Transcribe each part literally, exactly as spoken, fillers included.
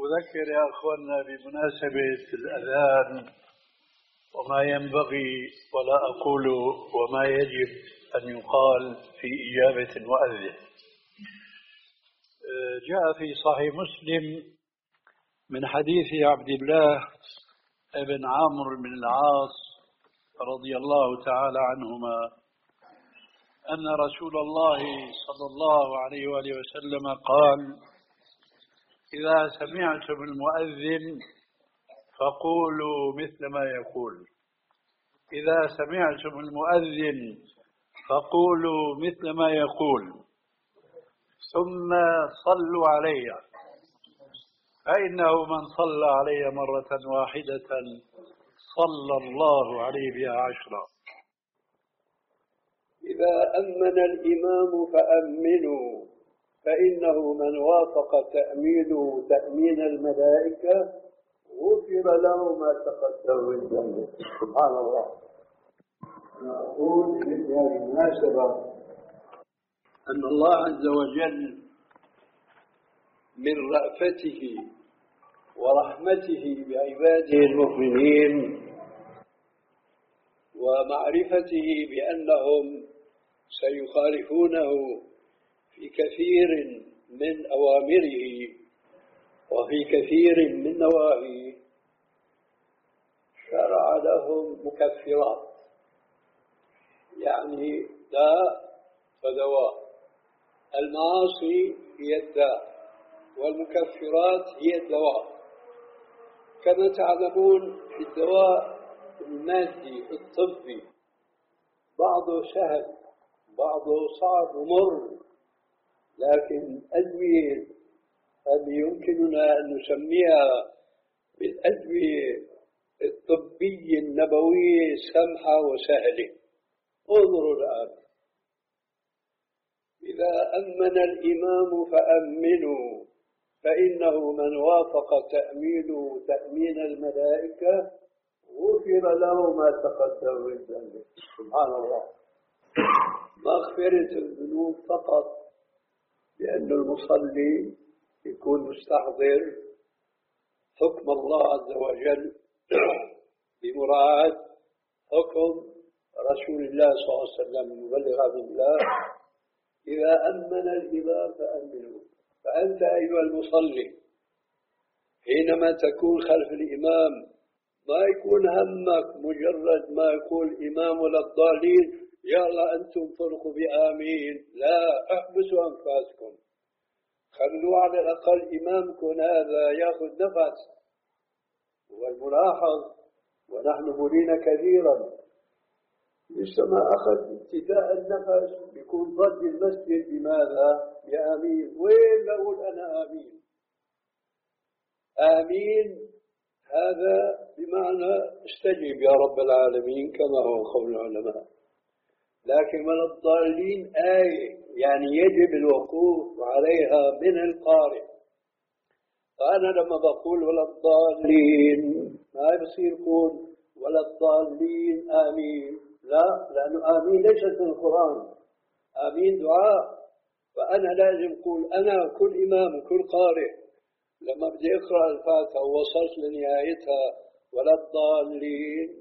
أذكر يا أخواننا بمناسبة الأذان وما ينبغي ولا أقول وما يجب أن يقال في إجابة المؤذن. جاء في صحيح مسلم من حديث عبد الله بن عمرو بن العاص رضي الله تعالى عنهما أن رسول الله صلى الله عليه وآله وسلم قال: إذا سمعتم المؤذن فقولوا مثل ما يقول. إذا سمعتم المؤذن فقولوا مثل ما يقول ثم صلوا علي، فإنه من صلى علي مرة واحدة صلى الله عليه بها عشرا. إذا أمن الإمام فأمنوا، فإنه من وافق تأمينه تأمين الملائكة غفر له ما تقدم من ذنبه. سبحان الله. أنا أقول في هذه المناسبة أن الله عز وجل من رأفته ورحمته بعباده المؤمنين ومعرفته بأنهم سيخالفونه في كثير من أوامره وفي كثير من نواهيه شرع لهم مكفرات، يعني داء ودواء. المعاصي هي الداء والمكفرات هي الدواء. كما تعلمون في الدواء المادي الطبي بعضه سهل بعضه صعب ومر، لكن أدوية هذه يمكننا أن نسميها بالأدوية الطبية النبوية سمحة وسهلة. انظروا الآن: إذا أمن الإمام فأمنوا، فإنه من وافق تأمينه تأمين الملائكة غفر له ما تقدم من ذنبه. سبحان الله. مغفرة الذنوب فقط لأن المصلي يكون مستحضر حكم الله عز وجل بمراعاة حكم رسول الله صلى الله عليه وسلم المبلغ عن الله. إذا أمن الإمام فأمنوا. فأنت أيها المصلي حينما تكون خلف الإمام ما يكون همك مجرد ما يقول الإمام ولا الضالين يلا أنتم فرقوا بآمين، لا، احبسوا أنفاسكم، خلوا على الأقل إمامكم هذا يأخذ نفس. والملاحظ ونحن بلينا كثيرا لسه ما أخذ ابتداء النفس بيكون ضد المسجد. بماذا؟ بآمين. وين بقول أنا آمين؟ آمين هذا بمعنى استجب يا رب العالمين كما هو قول العلماء. لكن من الضالين آية يعني يجب الوقوف عليها من القارئ. فأنا لما بقول ولا الضالين ما بصير يقول ولا الضالين آمين، لا، لأنه آمين ليست من القرآن، آمين دعاء. فأنا لازم أقول أنا كل إمام كل قارئ لما بدي أقرأ الفاتحة ووصلت لنهايتها ولا الضالين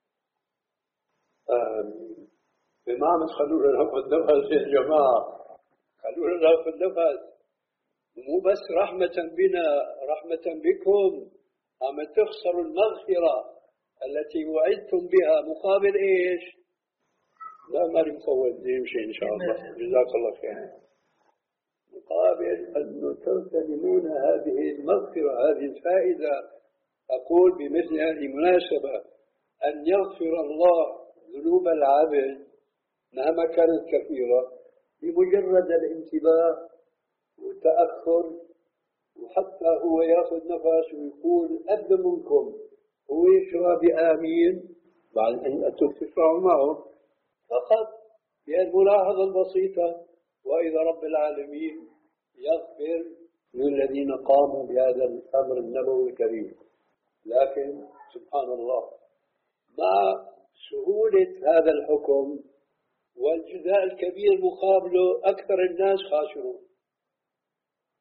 آمين، بمعنى خلونا ناخذ نفس يا جماعة، خلونا ناخذ نفس، مو بس رحمة بنا رحمة بكم، أما تخسروا المغفرة التي وعدتم بها مقابل إيش؟ لا ما نفوت نمشي إن شاء الله، جزاك الله خير. مقابل أن تغتنمون هذه المغفرة هذه الفائدة. أقول بمثل هذه المناسبة أن يغفر الله ذنوب العبد مهما كانت كثيرة بمجرد الانتباه والتأخر، وحتى هو يأخذ نفس ويقول أبدا منكم هو يشرى بآمين بعد أن تفرعوا معه فقط بالملاحظة البسيطة. وإذا رب العالمين يغفر للذين قاموا بهذا الأمر النبوي الكريم. لكن سبحان الله مع سهولة هذا الحكم والجزاء الكبير مقابله أكثر الناس خاسرون.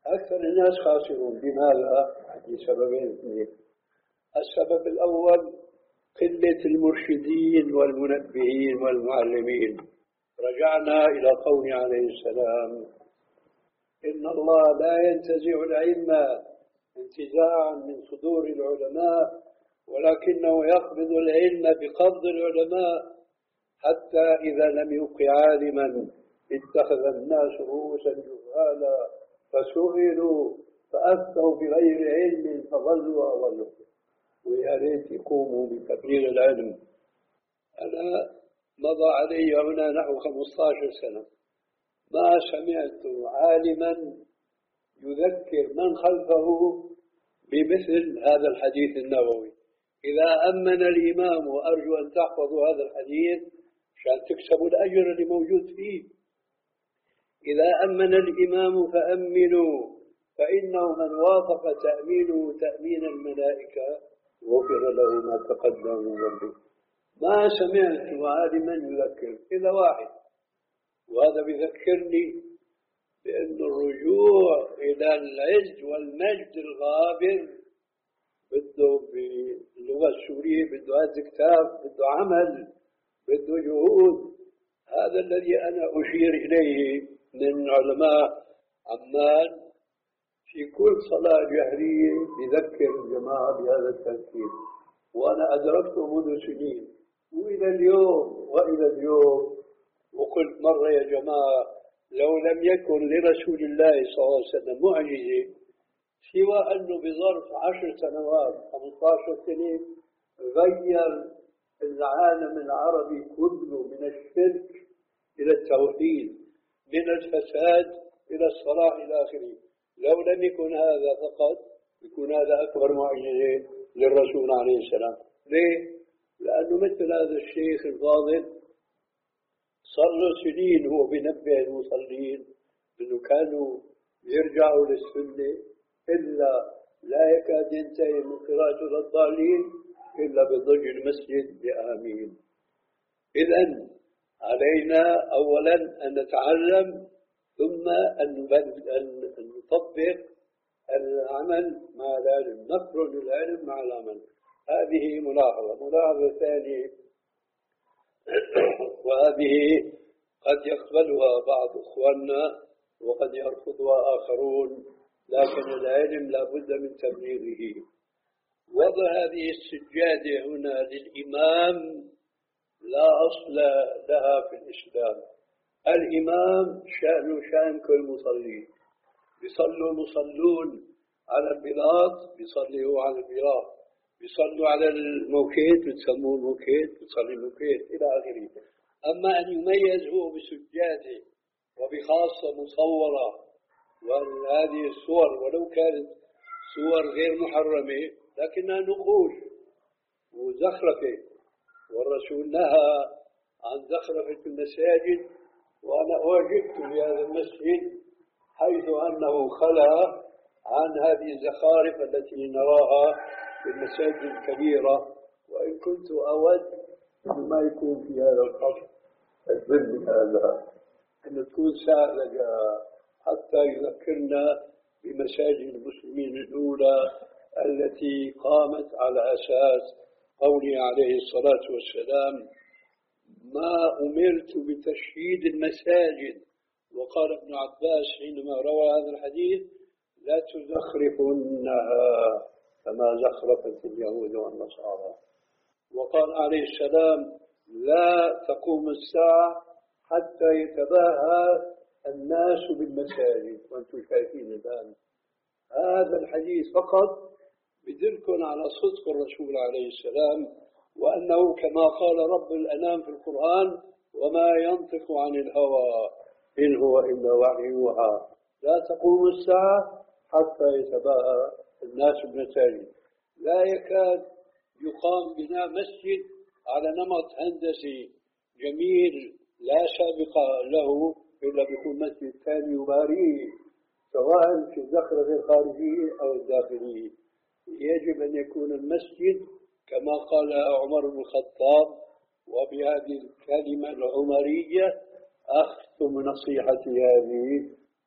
أكثر الناس خاسرون. لماذا؟ لسببين اثنين. السبب الأول قلة المرشدين والمنبهين والمعلمين. رجعنا إلى قول عليه السلام: إن الله لا ينتزع العلم انتزاعا من صدور العلماء، ولكنه يقبض العلم بقبض العلماء، حتى إذا لم يبق عالما اتخذ الناس رؤوسا جهالا فسئلوا فأفتوا بغير علم فضلوا وأضلوا. ويا ريت يقوموا بتبليغ العلم. أنا مضى علي هنا نحو خمسة عشر سنة ما سمعت عالما يذكر من خلفه بمثل هذا الحديث النبوي. إذا أمن الإمام، وأرجو أن تحفظوا هذا الحديث عشان تكسبوا الأجر اللي موجود فيه، إذا أمن الإمام فأمنوا، فإنه من وافق تأمينه تأمين الملائكة غفر له ما تقدم من ذنبه. ما سمعت عالما يذكر إلا واحد، وهذا بذكرني بأن الرجوع إلى العز والمجد الغابر بده باللغة السورية بده هذا كتاب، بده عمل، بده جهود. هذا الذي أنا أشير إليه من علماء عمان في كل صلاة جهرية بذكر الجماعة بهذا التذكير، وأنا أدركته منذ سنين وإلى اليوم وإلى اليوم. وقلت مرة: يا جماعة، لو لم يكن لرسول الله صلى الله عليه وسلم معجزة سوى أنه بظرف عشر سنوات خمسة عشر سنة غير العالم العربي كله من الشرك إلى التوحيد، من الفساد إلى الصلاح إلى آخره، لو لم يكن هذا فقط يكون هذا أكبر معجزة للرسول عليه السلام. ليه؟ لأنه مثل هذا الشيخ الفاضل صار له سنين هو بينبه المصلين أنه كانوا يرجعوا للسنة، إلا لا يكاد ينتهي من قراءة الضالين إلا بضج المسجد بآمين. إذن علينا أولا أن نتعلم، ثم أن نطبق العمل مع العلم، نقرن العلم مع العمل. هذه ملاحظة. ملاحظة ثانية، وهذه قد يقبلها بعض إخواننا وقد يرفضها آخرون، لكن العلم لا بد من تبليغه. وضع هذه السجادة هنا للإمام لا أصل لها في الإسلام. الإمام شأنه شأن كل مصلي. بيصلوا المصلون على البلاط، بيصلوا على البلاط، بيصلوا على الموكيت، بتسموه الموكيت، بتصلي الموكيت إلى آخره. أما أن يميز هو بسجاده وبخاصة مصورة، وهذه الصور ولو كانت صور غير محرمة لكنها نقوش وزخرفة، والرسول نهى عن زخرفة المساجد. وأنا أعجبت بهذا المسجد حيث أنه خلا عن هذه الزخارف التي نراها في المساجد الكبيرة. وإن كنت أود أن ما يكون في هذا القصر الظل هذا، أن تكون سائلة حتى يذكرنا بمساجد المسلمين الأولى التي قامت على أساس قوله عليه الصلاة والسلام: ما أمرت بتشييد المساجد. وقال ابن عباس حينما روى هذا الحديث: لا تزخرفنها كما زخرفت اليهود والنصارى. وقال عليه السلام: لا تقوم الساعة حتى يتباهى الناس بالمساجد. وأنتم شايفين الآن هذا الحديث فقط بدلكم على صدق الرسول عليه السلام، وأنه كما قال رب الأنام في القرآن: وما ينطق عن الهوى إن هو إلا وحي يوحى. لا تقوم الساعة حتى يتباهى الناس بالمساجد. لا يكاد يقام بناء مسجد على نمط هندسي جميل لا سابق له إلا بيكون مسجد ثاني يباريه، سواء في الزخرفة الخارجية أو الداخلية. يجب أن يكون المسجد كما قال عمر بن الخطاب، وبهذه الكلمة العمرية أختم نصيحتي هذه: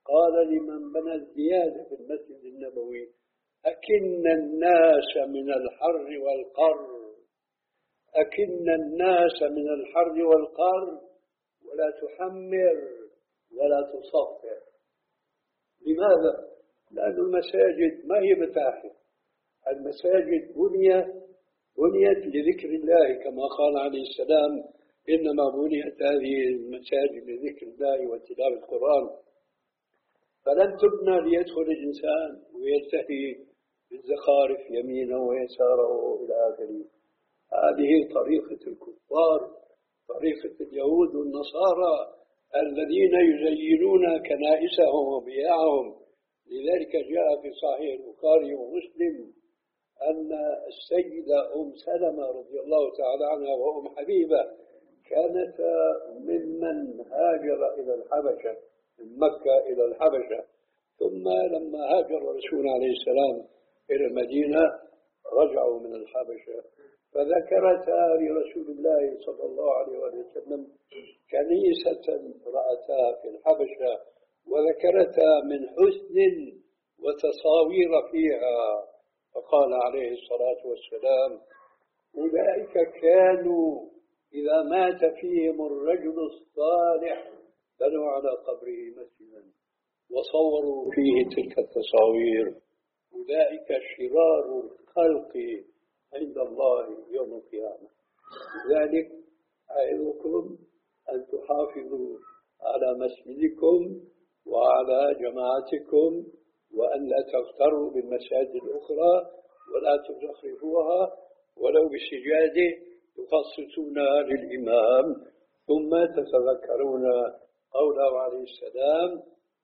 قال لمن بنى الزيادة في المسجد النبوي: أكن الناس من الحر والقر، أكن الناس من الحر والقر، ولا تحمر ولا تصفر. لماذا؟ لأن المساجد ما هي متاحف، المساجد بنيت بنيت لذكر الله، كما قال عليه السلام: إنما بنيت هذه المساجد لذكر الله وتلاوة القرآن. فلن تبنى ليدخل الإنسان ويلتهي بالزخارف يمينه ويساره إلى آخره. هذه طريقة الكفار، طريقة اليهود والنصارى الذين يزينون كنائسهم وبيعهم. لذلك جاء في صحيح البخاري ومسلم أن السيدة أم سلمة رضي الله تعالى عنها وأم حبيبة كانتا ممن هاجر إلى الحبشة، من مكة إلى الحبشة، ثم لما هاجر الرسول عليه السلام إلى المدينة رجعوا من الحبشة، فذكرتا لرسول الله صلى الله عليه وسلم كنيسة رأتها في الحبشة، وذكرتا من حسن وتصاوير فيها، فقال عليه الصلاة والسلام: أولئك كانوا إذا مات فيهم الرجل الصالح بنوا على قبره مسجدا وصوروا فيه تلك التصاوير. أولئك شرار الخلق عند الله يوم القيامة. لذلك أعظكم أن تحافظوا على مسجدكم وعلى جماعتكم، وأن لا تغتروا بالمساجد الأخرى ولا تزخرفوها ولو بسجادة تخصصونها للإمام، ثم تتذكرون قوله عليه السلام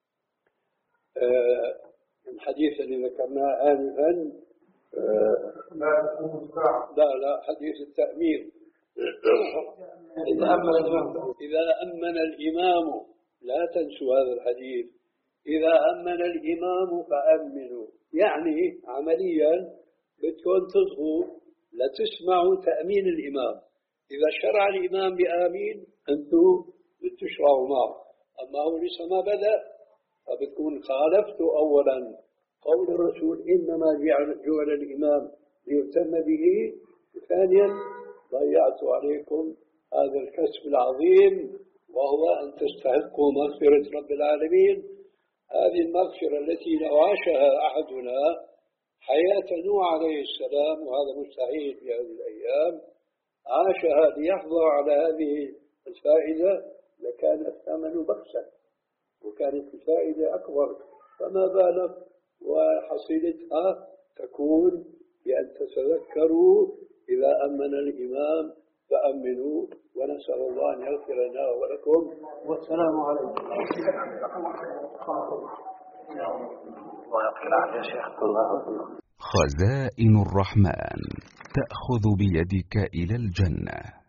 الحديث الذي ذكرناه آنفا: لا لا حديث التأمين. إذا أمن الإمام، لا تنسوا هذا الحديث، إذا أمن الإمام فأمنوا. يعني عمليا بتكون تصغوا لا تسمعوا تأمين الإمام. إذا شرع الإمام بآمين أنتم بتشرعوا معه، أما هو لسه ما بدأ فبتكون خالفتوا أولا قول الرسول: إنما جعل الإمام ليهتم به، ثانيا ضيعت عليكم هذا الكسب العظيم وهو أن تستحقوا مغفرة رب العالمين. هذه المغفرة التي لو عاشها أحدنا حياة نوح عليه السلام، وهذا مستحيل في هذه الأيام، عاشها ليحظى على هذه الفائدة لكان الثمن بخسا وكانت الفائدة أكبر، فما بالك وحصيلتها تكون بأن تتذكروا إذا أمن الإمام فأمنوا، ونسأل الله أن يغفر لنا ولكم، والسلام عليكم. خزائن الرحمن تأخذ بيدك إلى الجنة.